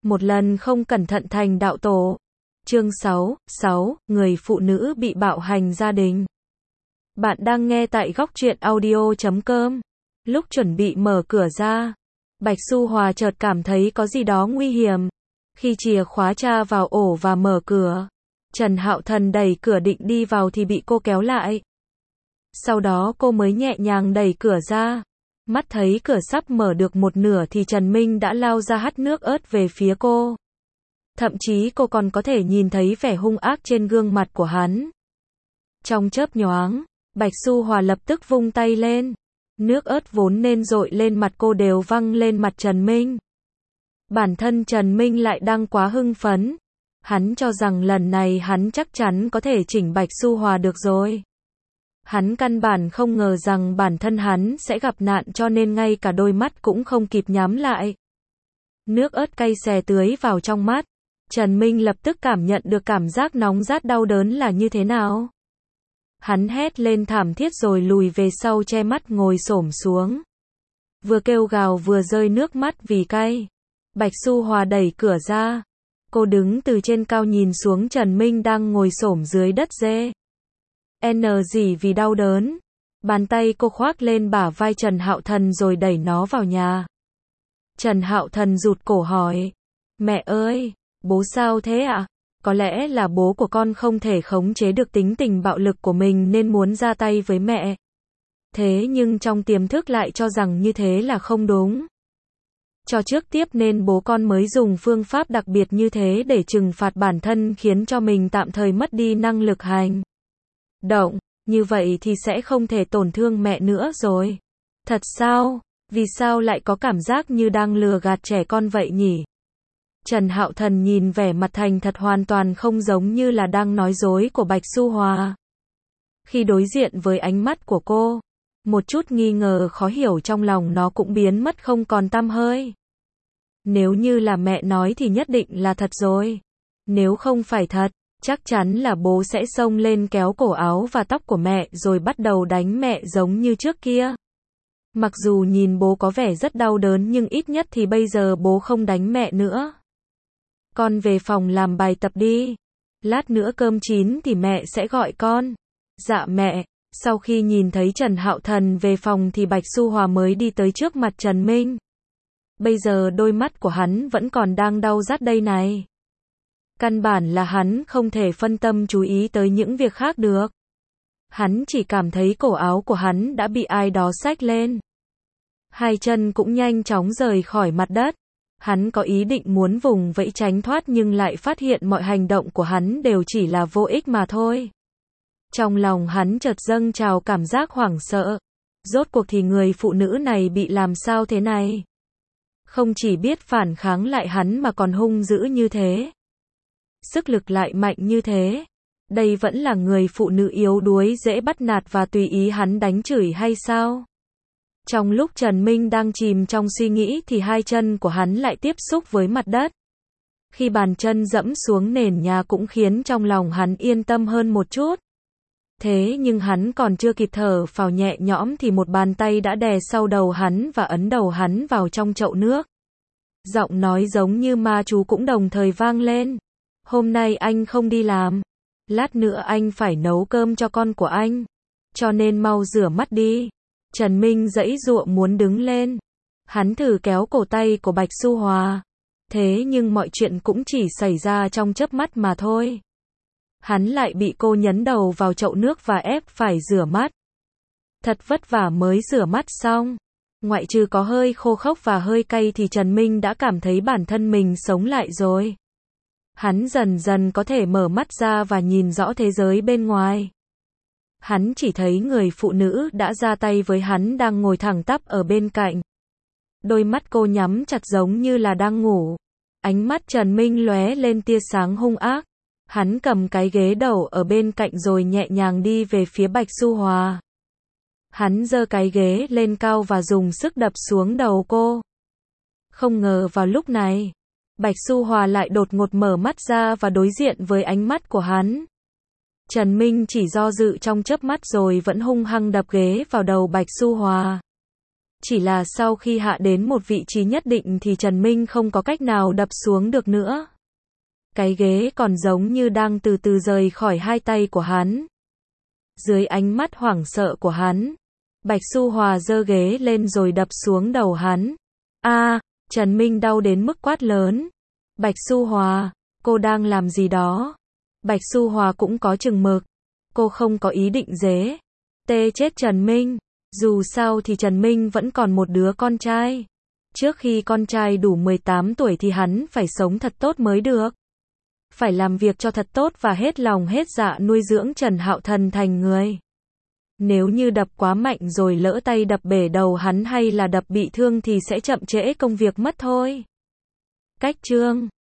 một lần không cẩn thận thành đạo tổ. Chương 6, người phụ nữ bị bạo hành gia đình. Bạn đang nghe tại góc truyện audio.com. Lúc chuẩn bị mở cửa ra, Bạch Xu Hòa chợt cảm thấy có gì đó nguy hiểm. Khi chìa khóa tra vào ổ và mở cửa, Trần Hạo Thần đẩy cửa định đi vào thì bị cô kéo lại. Sau đó cô mới nhẹ nhàng đẩy cửa ra. Mắt thấy cửa sắp mở được một nửa thì Trần Minh đã lao ra hắt nước ớt về phía cô. Thậm chí cô còn có thể nhìn thấy vẻ hung ác trên gương mặt của hắn. Trong chớp nhoáng, Bạch Xu Hòa lập tức vung tay lên. Nước ớt vốn nên dội lên mặt cô đều văng lên mặt Trần Minh. Bản thân Trần Minh lại đang quá hưng phấn. Hắn cho rằng lần này hắn chắc chắn có thể chỉnh Bạch Xu Hòa được rồi. Hắn căn bản không ngờ rằng bản thân hắn sẽ gặp nạn, cho nên ngay cả đôi mắt cũng không kịp nhắm lại. Nước ớt cay xè tưới vào trong mắt. Trần Minh lập tức cảm nhận được cảm giác nóng rát đau đớn là như thế nào. Hắn hét lên thảm thiết rồi lùi về sau che mắt ngồi xổm xuống. Vừa kêu gào vừa rơi nước mắt vì cay. Bạch Xu Hòa đẩy cửa ra. Cô đứng từ trên cao nhìn xuống Trần Minh đang ngồi xổm dưới đất dê. Rỉ vì đau đớn. Bàn tay cô khoác lên bả vai Trần Hạo Thần rồi đẩy nó vào nhà. Trần Hạo Thần rụt cổ hỏi. Mẹ ơi, bố sao thế ạ? Có lẽ là bố của con không thể khống chế được tính tình bạo lực của mình nên muốn ra tay với mẹ. Thế nhưng trong tiềm thức lại cho rằng như thế là không đúng. Cho trước tiếp nên bố con mới dùng phương pháp đặc biệt như thế để trừng phạt bản thân, khiến cho mình tạm thời mất đi năng lực hành động. Như vậy thì sẽ không thể tổn thương mẹ nữa rồi. Thật sao? Vì sao lại có cảm giác như đang lừa gạt trẻ con vậy nhỉ? Trần Hạo Thần nhìn vẻ mặt thành thật hoàn toàn không giống như là đang nói dối của Bạch Xu Hòa. Khi đối diện với ánh mắt của cô, một chút nghi ngờ khó hiểu trong lòng nó cũng biến mất không còn tăm hơi. Nếu như là mẹ nói thì nhất định là thật rồi. Nếu không phải thật, chắc chắn là bố sẽ xông lên kéo cổ áo và tóc của mẹ rồi bắt đầu đánh mẹ giống như trước kia. Mặc dù nhìn bố có vẻ rất đau đớn nhưng ít nhất thì bây giờ bố không đánh mẹ nữa. Con về phòng làm bài tập đi. Lát nữa cơm chín thì mẹ sẽ gọi con. Dạ mẹ. Sau khi nhìn thấy Trần Hạo Thần về phòng thì Bạch Xu Hòa mới đi tới trước mặt Trần Minh. Bây giờ đôi mắt của hắn vẫn còn đang đau rát đây này. Căn bản là hắn không thể phân tâm chú ý tới những việc khác được. Hắn chỉ cảm thấy cổ áo của hắn đã bị ai đó xách lên. Hai chân cũng nhanh chóng rời khỏi mặt đất. Hắn có ý định muốn vùng vẫy tránh thoát nhưng lại phát hiện mọi hành động của hắn đều chỉ là vô ích mà thôi. Trong lòng hắn chợt dâng trào cảm giác hoảng sợ. Rốt cuộc thì người phụ nữ này bị làm sao thế này? Không chỉ biết phản kháng lại hắn mà còn hung dữ như thế. Sức lực lại mạnh như thế. Đây vẫn là người phụ nữ yếu đuối dễ bắt nạt và tùy ý hắn đánh chửi hay sao? Trong lúc Trần Minh đang chìm trong suy nghĩ thì hai chân của hắn lại tiếp xúc với mặt đất. Khi bàn chân dẫm xuống nền nhà cũng khiến trong lòng hắn yên tâm hơn một chút. Thế nhưng hắn còn chưa kịp thở phào nhẹ nhõm thì một bàn tay đã đè sau đầu hắn và ấn đầu hắn vào trong chậu nước. Giọng nói giống như ma chú cũng đồng thời vang lên. Hôm nay anh không đi làm. Lát nữa anh phải nấu cơm cho con của anh. Cho nên mau rửa mắt đi. Trần Minh giãy giụa muốn đứng lên. Hắn thử kéo cổ tay của Bạch Xu Hòa. Thế nhưng mọi chuyện cũng chỉ xảy ra trong chớp mắt mà thôi. Hắn lại bị cô nhấn đầu vào chậu nước và ép phải rửa mắt. Thật vất vả mới rửa mắt xong. Ngoại trừ có hơi khô khốc và hơi cay thì Trần Minh đã cảm thấy bản thân mình sống lại rồi. Hắn dần dần có thể mở mắt ra và nhìn rõ thế giới bên ngoài. Hắn chỉ thấy người phụ nữ đã ra tay với hắn đang ngồi thẳng tắp ở bên cạnh. Đôi mắt cô nhắm chặt giống như là đang ngủ. Ánh mắt Trần Minh lóe lên tia sáng hung ác. Hắn cầm cái ghế đầu ở bên cạnh rồi nhẹ nhàng đi về phía Bạch Xu Hòa. Hắn giơ cái ghế lên cao và dùng sức đập xuống đầu cô. Không ngờ vào lúc này, Bạch Xu Hòa lại đột ngột mở mắt ra và đối diện với ánh mắt của hắn. Trần Minh chỉ do dự trong chớp mắt rồi vẫn hung hăng đập ghế vào đầu Bạch Xu Hòa. Chỉ là sau khi hạ đến một vị trí nhất định thì Trần Minh không có cách nào đập xuống được nữa. Cái ghế còn giống như đang từ từ rời khỏi hai tay của hắn. Dưới ánh mắt hoảng sợ của hắn, Bạch Xu Hòa giơ ghế lên rồi đập xuống đầu hắn. A, Trần Minh đau đến mức quát lớn. Bạch Xu Hòa, cô đang làm gì đó? Bạch Xu Hòa cũng có chừng mực. Cô không có ý định giết chết Trần Minh. Dù sao thì Trần Minh vẫn còn một đứa con trai. Trước khi con trai đủ 18 tuổi thì hắn phải sống thật tốt mới được. Phải làm việc cho thật tốt và hết lòng hết dạ nuôi dưỡng Trần Hạo Thần thành người. Nếu như đập quá mạnh rồi lỡ tay đập bể đầu hắn hay là đập bị thương thì sẽ chậm trễ công việc mất thôi. Cách chương